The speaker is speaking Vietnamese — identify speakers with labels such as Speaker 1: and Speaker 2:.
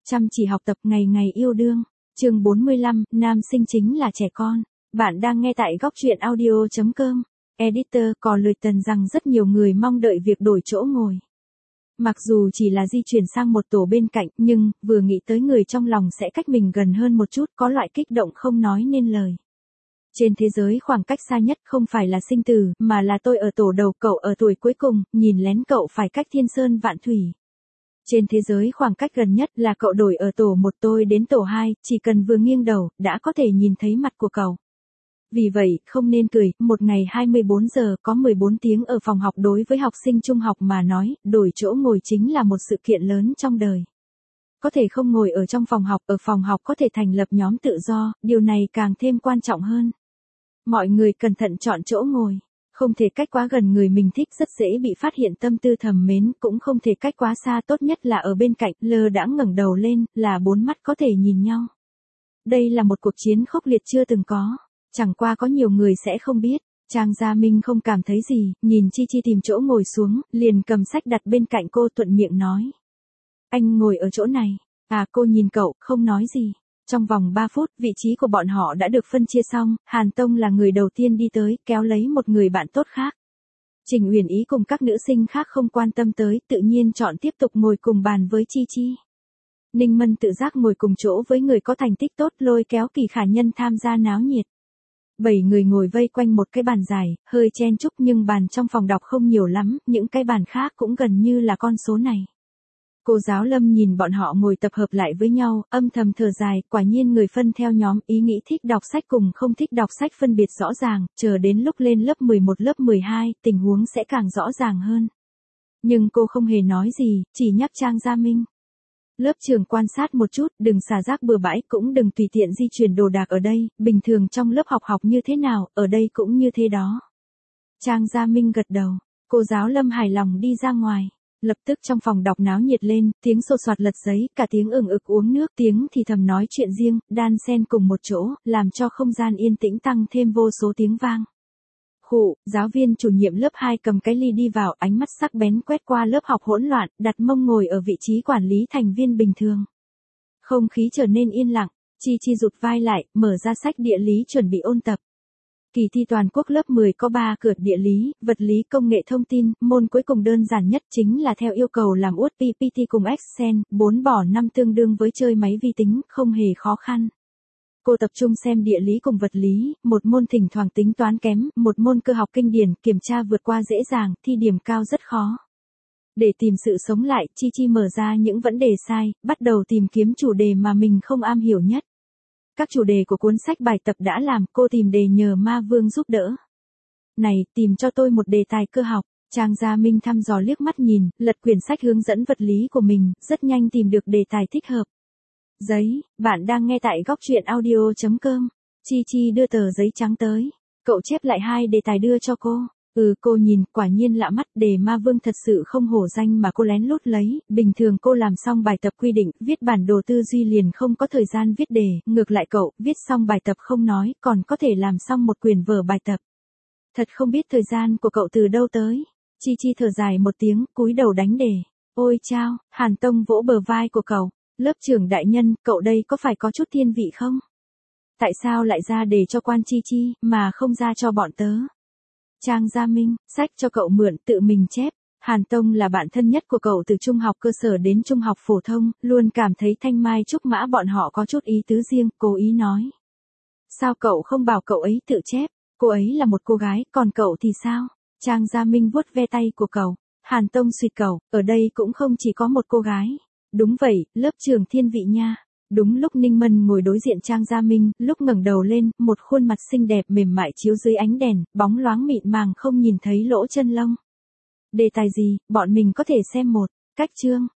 Speaker 1: Chăm chỉ học tập ngày ngày yêu đương. Chương 45, nam sinh chính là trẻ con. Bạn đang nghe tại góc truyện audio.com. Editor có lời tần rằng rất nhiều người mong đợi việc đổi chỗ ngồi. Mặc dù chỉ là di chuyển sang một tổ bên cạnh, nhưng vừa nghĩ tới người trong lòng sẽ cách mình gần hơn một chút, có loại kích động không nói nên lời. Trên thế giới khoảng cách xa nhất không phải là sinh tử, mà là tôi ở tổ đầu, cậu ở tuổi cuối cùng, nhìn lén cậu phải cách thiên sơn vạn thủy. Trên thế giới khoảng cách gần nhất là cậu đổi ở tổ 1, tôi đến tổ 2, chỉ cần vừa nghiêng đầu, đã có thể nhìn thấy mặt của cậu. Vì vậy, không nên cười, một ngày 24 giờ có 14 tiếng ở phòng học đối với học sinh trung học mà nói, đổi chỗ ngồi chính là một sự kiện lớn trong đời. Có thể không ngồi ở trong phòng học, ở phòng học có thể thành lập nhóm tự do, điều này càng thêm quan trọng hơn. Mọi người cẩn thận chọn chỗ ngồi. Không thể cách quá gần người mình thích, rất dễ bị phát hiện tâm tư thầm mến, cũng không thể cách quá xa, tốt nhất là ở bên cạnh, lơ đãng ngẩng đầu lên, là 4 mắt có thể nhìn nhau. Đây là một cuộc chiến khốc liệt chưa từng có, chẳng qua có nhiều người sẽ không biết. Trang Gia Minh không cảm thấy gì, nhìn Chi Chi tìm chỗ ngồi xuống, liền cầm sách đặt bên cạnh cô, thuận miệng nói. Anh ngồi ở chỗ này. À, cô nhìn cậu, không nói gì. Trong vòng 3 phút, vị trí của bọn họ đã được phân chia xong, Hàn Tông là người đầu tiên đi tới, kéo lấy một người bạn tốt khác. Trình Uyển Ý cùng các nữ sinh khác không quan tâm tới, tự nhiên chọn tiếp tục ngồi cùng bàn với Chi Chi. Ninh Mân tự giác ngồi cùng chỗ với người có thành tích tốt, lôi kéo Kỳ Khả Nhân tham gia náo nhiệt. 7 người ngồi vây quanh một cái bàn dài, hơi chen chúc, nhưng bàn trong phòng đọc không nhiều lắm, những cái bàn khác cũng gần như là con số này. Cô giáo Lâm nhìn bọn họ ngồi tập hợp lại với nhau, âm thầm thở dài, quả nhiên người phân theo nhóm, ý nghĩ thích đọc sách cùng không thích đọc sách phân biệt rõ ràng, chờ đến lúc lên lớp 11 lớp 12, tình huống sẽ càng rõ ràng hơn. Nhưng cô không hề nói gì, chỉ nhắc Trang Gia Minh. Lớp trưởng quan sát một chút, đừng xả rác bừa bãi, cũng đừng tùy tiện di chuyển đồ đạc ở đây, bình thường trong lớp học như thế nào, ở đây cũng như thế đó. Trang Gia Minh gật đầu, cô giáo Lâm hài lòng đi ra ngoài. Lập tức trong phòng đọc náo nhiệt lên, tiếng xô xoạt lật giấy, cả tiếng ừng ực uống nước, tiếng thì thầm nói chuyện riêng, đan xen cùng một chỗ, làm cho không gian yên tĩnh tăng thêm vô số tiếng vang. Khụ, giáo viên chủ nhiệm lớp 2 cầm cái ly đi vào, ánh mắt sắc bén quét qua lớp học hỗn loạn, đặt mông ngồi ở vị trí quản lý thành viên bình thường. Không khí trở nên yên lặng, Chi Chi rụt vai lại, mở ra sách địa lý chuẩn bị ôn tập. Kỳ thi toàn quốc lớp 10 có 3 cửa: địa lý, vật lý, công nghệ thông tin, môn cuối cùng đơn giản nhất chính là theo yêu cầu làm Word, PPT cùng Excel, 4 bỏ 5 tương đương với chơi máy vi tính, không hề khó khăn. Cô tập trung xem địa lý cùng vật lý, một môn thỉnh thoảng tính toán kém, một môn cơ học kinh điển, kiểm tra vượt qua dễ dàng, thi điểm cao rất khó. Để tìm sự sống lại, Chi Chi mở ra những vấn đề sai, bắt đầu tìm kiếm chủ đề mà mình không am hiểu nhất. Các chủ đề của cuốn sách bài tập đã làm, cô tìm đề nhờ Ma Vương giúp đỡ. Này, tìm cho tôi một đề tài cơ học. Trang Gia Minh thăm dò liếc mắt nhìn, lật quyển sách hướng dẫn vật lý của mình, rất nhanh tìm được đề tài thích hợp. Giấy, bạn đang nghe tại góc truyện audio.com. Chi Chi đưa tờ giấy trắng tới. Cậu chép lại 2 đề tài đưa cho cô. Cô nhìn, quả nhiên lạ mắt, đề Ma Vương thật sự không hổ danh mà cô lén lút lấy, bình thường cô làm xong bài tập quy định, viết bản đồ tư duy liền không có thời gian viết đề, ngược lại cậu, viết xong bài tập không nói, còn có thể làm xong một quyển vở bài tập. Thật không biết thời gian của cậu từ đâu tới. Chi Chi thở dài một tiếng, cúi đầu đánh đề. Ôi chao, Hàn Tông vỗ bờ vai của cậu. Lớp trưởng đại nhân, cậu đây có phải có chút thiên vị không? Tại sao lại ra đề cho quan Chi Chi, mà không ra cho bọn tớ? Trang Gia Minh, sách cho cậu mượn, tự mình chép. Hàn Tông là bạn thân nhất của cậu từ trung học cơ sở đến trung học phổ thông, luôn cảm thấy Thanh Mai Trúc Mã bọn họ có chút ý tứ riêng, cố ý nói. Sao cậu không bảo cậu ấy tự chép, cô ấy là một cô gái, còn cậu thì sao? Trang Gia Minh vuốt ve tay của cậu. Hàn Tông suýt cậu, ở đây cũng không chỉ có một cô gái. Đúng vậy, lớp trưởng thiên vị nha. Đúng lúc Ninh Mân ngồi đối diện Trang Gia Minh, lúc ngẩng đầu lên, một khuôn mặt xinh đẹp mềm mại chiếu dưới ánh đèn, bóng loáng mịn màng không nhìn thấy lỗ chân lông. Đề tài gì, bọn mình có thể xem một cách chương.